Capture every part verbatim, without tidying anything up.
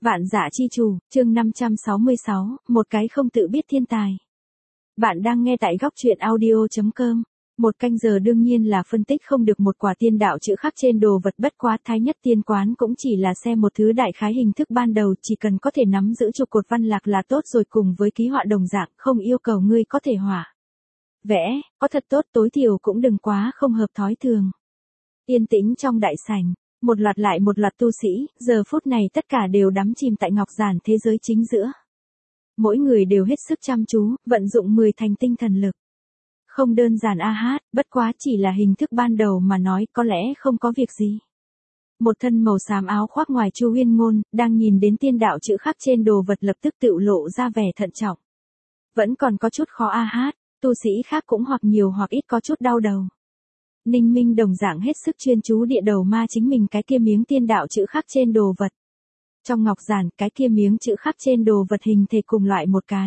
Vạn Dã Chi Chủ, chương năm trăm sáu mươi sáu, một cái không tự biết thiên tài. Bạn đang nghe tại góc truyện audio chấm com. Một canh giờ đương nhiên là phân tích không được một quả tiên đạo chữ khắc trên đồ vật, bất quá Thái Nhất Tiên Quán cũng chỉ là xem một thứ đại khái hình thức ban đầu, chỉ cần có thể nắm giữ trụ cột văn lạc là tốt rồi, cùng với ký họa đồng dạng, không yêu cầu ngươi có thể họa vẽ, có thật tốt, tối thiểu cũng đừng quá không hợp thói thường. Yên tĩnh trong đại sảnh, một loạt lại một loạt tu sĩ, giờ phút này tất cả đều đắm chìm tại ngọc giản thế giới chính giữa. Mỗi người đều hết sức chăm chú, vận dụng mười thành tinh thần lực. Không đơn giản a hát, bất quá chỉ là hình thức ban đầu mà nói, có lẽ không có việc gì. Một thân màu xám áo khoác ngoài Chu Huyên Ngôn, đang nhìn đến tiên đạo chữ khắc trên đồ vật lập tức tự lộ ra vẻ thận trọng. Vẫn còn có chút khó a hát, tu sĩ khác cũng hoặc nhiều hoặc ít có chút đau đầu. Ninh Minh đồng dạng hết sức chuyên chú địa đầu ma chính mình cái kia miếng tiên đạo chữ khắc trên đồ vật. Trong ngọc giản, cái kia miếng chữ khắc trên đồ vật hình thể cùng loại một cái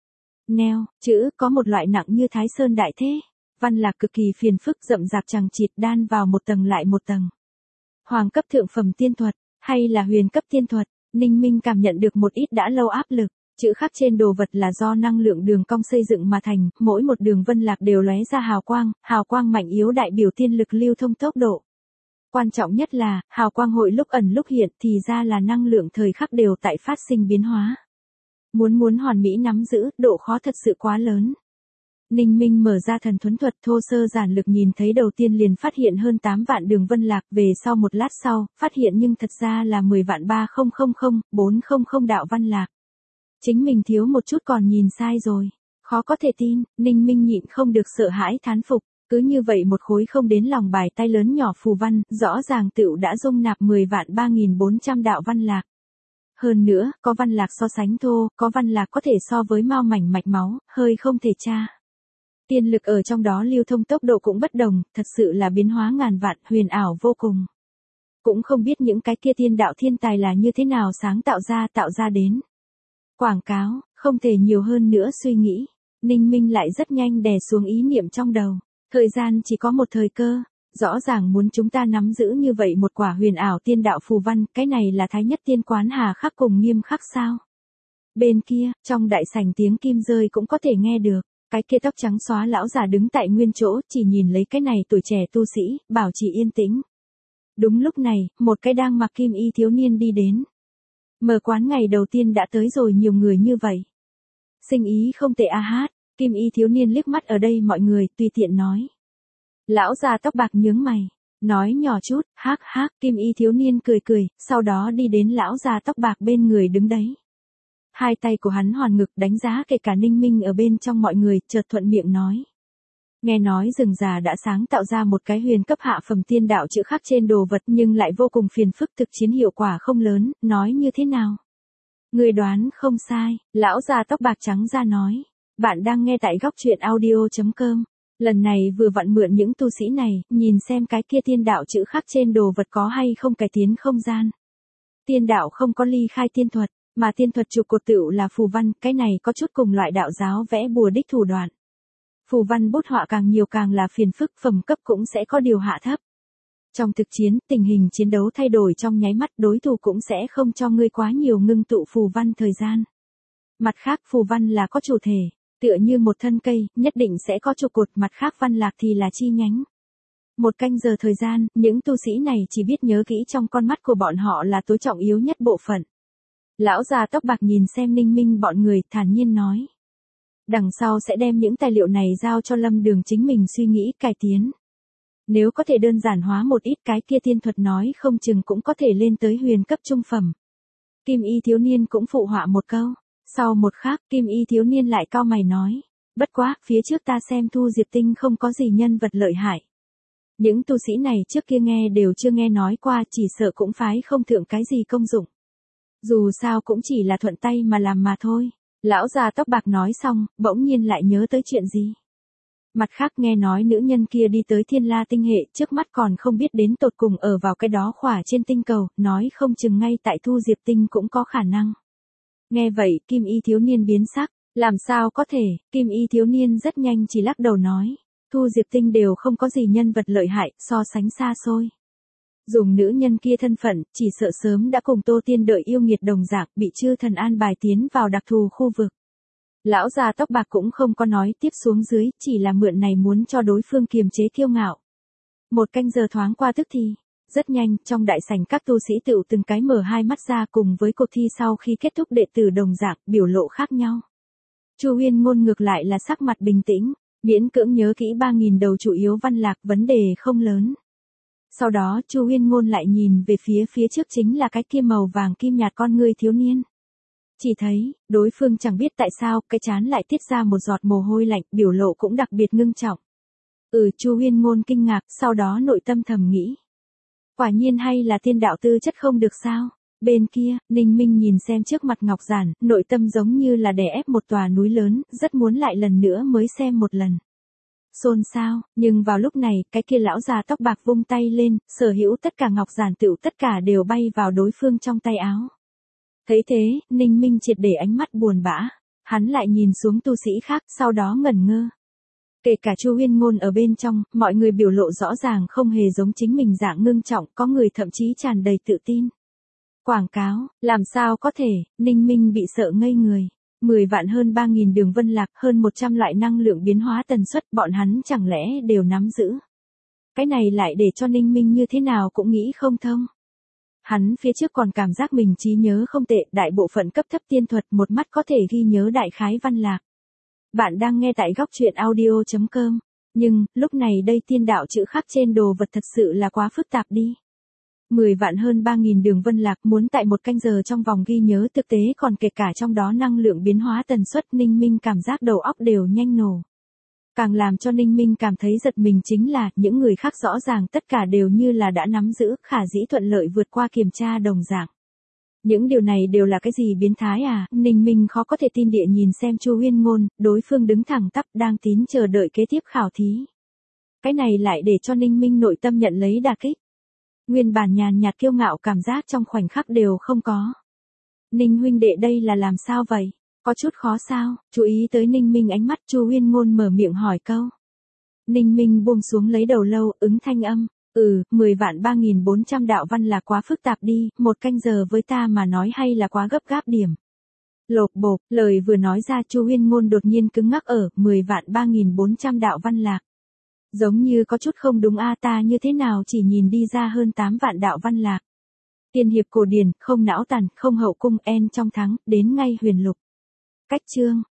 neo, chữ có một loại nặng như Thái Sơn đại thế, văn lạc cực kỳ phiền phức, rậm rạp chằng chịt đan vào một tầng lại một tầng. Hoàng cấp thượng phẩm tiên thuật, hay là huyền cấp tiên thuật, Ninh Minh cảm nhận được một ít đã lâu áp lực. Chữ khắc trên đồ vật là do năng lượng đường cong xây dựng mà thành, mỗi một đường vân lạc đều lóe ra hào quang, hào quang mạnh yếu đại biểu tiên lực lưu thông tốc độ. Quan trọng nhất là, hào quang hội lúc ẩn lúc hiện, thì ra là năng lượng thời khắc đều tại phát sinh biến hóa. Muốn muốn hoàn mỹ nắm giữ, độ khó thật sự quá lớn. Ninh Minh mở ra thần thuấn thuật thô sơ giản lược, nhìn thấy đầu tiên liền phát hiện hơn tám vạn đường vân lạc, về sau một lát sau, phát hiện nhưng thật ra là mười vạn ba nghìn bốn trăm đạo văn lạc. Chính mình thiếu một chút còn nhìn sai rồi. Khó có thể tin, Ninh Minh nhịn không được sợ hãi thán phục. Cứ như vậy một khối không đến lòng bài tay lớn nhỏ phù văn, rõ ràng tựu đã dung nạp mười vạn ba nghìn bốn trăm đạo văn lạc. Hơn nữa, có văn lạc so sánh thô, có văn lạc có thể so với mao mảnh mạch máu, hơi không thể tra. Tiên lực ở trong đó lưu thông tốc độ cũng bất đồng, thật sự là biến hóa ngàn vạn, huyền ảo vô cùng. Cũng không biết những cái kia tiên đạo thiên tài là như thế nào sáng tạo ra tạo ra đến. Quảng cáo, không thể nhiều hơn nữa suy nghĩ. Ninh Minh lại rất nhanh đè xuống ý niệm trong đầu. Thời gian chỉ có một thời cơ. Rõ ràng muốn chúng ta nắm giữ như vậy một quả huyền ảo tiên đạo phù văn, cái này là Thái Nhất Tiên Quán hà khắc cùng nghiêm khắc sao? Bên kia, trong đại sảnh tiếng kim rơi cũng có thể nghe được. Cái kia tóc trắng xóa lão già đứng tại nguyên chỗ, chỉ nhìn lấy cái này tuổi trẻ tu sĩ, bảo trì yên tĩnh. Đúng lúc này, một cái đang mặc kim y thiếu niên đi đến. Mở quán ngày đầu tiên đã tới rồi nhiều người như vậy. Sinh ý không tệ a hát, kim y thiếu niên liếc mắt ở đây mọi người, tùy tiện nói. Lão già tóc bạc nhướng mày, nói nhỏ chút, hắc hắc, kim y thiếu niên cười cười, sau đó đi đến lão già tóc bạc bên người đứng đấy. Hai tay của hắn hoàn ngực đánh giá kể cả Ninh Minh ở bên trong mọi người, chợt thuận miệng nói. Nghe nói rừng già đã sáng tạo ra một cái huyền cấp hạ phẩm tiên đạo chữ khắc trên đồ vật, nhưng lại vô cùng phiền phức, thực chiến hiệu quả không lớn, nói như thế nào? Người đoán không sai, lão già tóc bạc trắng ra nói. Bạn đang nghe tại góc truyện audio chấm com. Lần này vừa vặn mượn những tu sĩ này, nhìn xem cái kia tiên đạo chữ khắc trên đồ vật có hay không cải tiến không gian. Tiên đạo không có ly khai tiên thuật, mà tiên thuật trụ cột tựu là phù văn, cái này có chút cùng loại đạo giáo vẽ bùa đích thủ đoạn. Phù văn bút họa càng nhiều càng là phiền phức, phẩm cấp cũng sẽ có điều hạ thấp. Trong thực chiến, tình hình chiến đấu thay đổi trong nháy mắt, đối thủ cũng sẽ không cho ngươi quá nhiều ngưng tụ phù văn thời gian. Mặt khác, phù văn là có chủ thể, tựa như một thân cây, nhất định sẽ có trụ cột, mặt khác văn lạc thì là chi nhánh. Một canh giờ thời gian, những tu sĩ này chỉ biết nhớ kỹ trong con mắt của bọn họ là tối trọng yếu nhất bộ phận. Lão già tóc bạc nhìn xem Ninh Minh bọn người, thản nhiên nói. Đằng sau sẽ đem những tài liệu này giao cho Lâm Đường chính mình suy nghĩ cải tiến. Nếu có thể đơn giản hóa một ít cái kia tiên thuật nói không chừng cũng có thể lên tới huyền cấp trung phẩm. Kim y thiếu niên cũng phụ họa một câu. Sau một khắc, Kim y thiếu niên lại cau mày nói. Bất quá, phía trước ta xem Thu Diệp Tinh không có gì nhân vật lợi hại. Những tu sĩ này trước kia nghe đều chưa nghe nói qua, chỉ sợ cũng phái không thượng cái gì công dụng. Dù sao cũng chỉ là thuận tay mà làm mà thôi. Lão già tóc bạc nói xong, bỗng nhiên lại nhớ tới chuyện gì. Mặt khác nghe nói nữ nhân kia đi tới Thiên La tinh hệ, trước mắt còn không biết đến tột cùng ở vào cái đó khỏa trên tinh cầu, nói không chừng ngay tại Thu Diệp Tinh cũng có khả năng. Nghe vậy, Kim y thiếu niên biến sắc, làm sao có thể, Kim y thiếu niên rất nhanh chỉ lắc đầu nói. Thu Diệp Tinh đều không có gì nhân vật lợi hại, so sánh xa xôi. Dùng nữ nhân kia thân phận, chỉ sợ sớm đã cùng Tô Tiên đợi yêu nghiệt đồng dạng, bị chư thần an bài tiến vào đặc thù khu vực. Lão già tóc bạc cũng không có nói tiếp xuống dưới, chỉ là mượn này muốn cho đối phương kiềm chế kiêu ngạo. Một canh giờ thoáng qua tức thì, rất nhanh, trong đại sảnh các tu sĩ tựu từng cái mở hai mắt ra cùng với cuộc thi sau khi kết thúc đệ tử đồng dạng, biểu lộ khác nhau. Chu Huyên Ngôn ngược lại là sắc mặt bình tĩnh, miễn cưỡng nhớ kỹ ba nghìn đầu chủ yếu văn lạc, vấn đề không lớn. Sau đó Chu Huyên Ngôn lại nhìn về phía phía trước chính là cái kia màu vàng kim nhạt con ngươi thiếu niên. Chỉ thấy, đối phương chẳng biết tại sao, cái trán lại tiết ra một giọt mồ hôi lạnh, biểu lộ cũng đặc biệt ngưng trọng. Ừ, Chu Huyên Ngôn kinh ngạc, sau đó nội tâm thầm nghĩ. Quả nhiên hay là tiên đạo tư chất không được sao? Bên kia, Ninh Minh nhìn xem trước mặt Ngọc Giản, nội tâm giống như là đè ép một tòa núi lớn, rất muốn lại lần nữa mới xem một lần. Xôn xao, nhưng vào lúc này, cái kia lão già tóc bạc vung tay lên, sở hữu tất cả Ngọc Giản tựu tất cả đều bay vào đối phương trong tay áo. Thấy thế, Ninh Minh triệt để ánh mắt buồn bã, hắn lại nhìn xuống tu sĩ khác, sau đó ngẩn ngơ. Kể cả Chu Huyên Ngôn ở bên trong, mọi người biểu lộ rõ ràng không hề giống chính mình dạng ngưng trọng, có người thậm chí tràn đầy tự tin. Quảng cáo, làm sao có thể, Ninh Minh bị sợ ngây người. mười vạn hơn ba nghìn đường vân lạc, hơn một trăm loại năng lượng biến hóa tần suất, bọn hắn chẳng lẽ đều nắm giữ. Cái này lại để cho Ninh Minh như thế nào cũng nghĩ không thông. Hắn phía trước còn cảm giác mình trí nhớ không tệ, đại bộ phận cấp thấp tiên thuật một mắt có thể ghi nhớ đại khái văn lạc. Bạn đang nghe tại góc truyện audio chấm com. Nhưng, lúc này đây tiên đạo chữ khắc trên đồ vật thật sự là quá phức tạp đi. mười vạn hơn ba nghìn đường vân lạc muốn tại một canh giờ trong vòng ghi nhớ thực tế còn kể cả trong đó năng lượng biến hóa tần suất, Ninh Minh cảm giác đầu óc đều nhanh nổ. Càng làm cho Ninh Minh cảm thấy giật mình chính là những người khác rõ ràng tất cả đều như là đã nắm giữ, khả dĩ thuận lợi vượt qua kiểm tra đồng dạng. Những điều này đều là cái gì biến thái à? Ninh Minh khó có thể tin địa nhìn xem Chu Huyên Ngôn, đối phương đứng thẳng tắp đang tín chờ đợi kế tiếp khảo thí. Cái này lại để cho Ninh Minh nội tâm nhận lấy đả kích. Nguyên bản nhàn nhạt kiêu ngạo cảm giác trong khoảnh khắc đều không có. Ninh huynh đệ đây là làm sao vậy? Có chút khó sao? Chú ý tới Ninh Minh ánh mắt, Chu Huyên Ngôn mở miệng hỏi câu. Ninh Minh buông xuống lấy đầu lâu, ứng thanh âm. Ừ, mười vạn ba nghìn bốn trăm đạo văn là quá phức tạp đi, một canh giờ với ta mà nói hay là quá gấp gáp điểm. Lộp bộp, lời vừa nói ra Chu Huyên Ngôn đột nhiên cứng ngắc ở, mười vạn ba nghìn bốn trăm đạo văn lạc. Giống như có chút không đúng a, ta như thế nào chỉ nhìn đi ra hơn tám vạn đạo văn lạc. Tiên hiệp cổ điển, không não tàn, không hậu cung, en trong thắng, đến ngay huyền lục. Cách chương,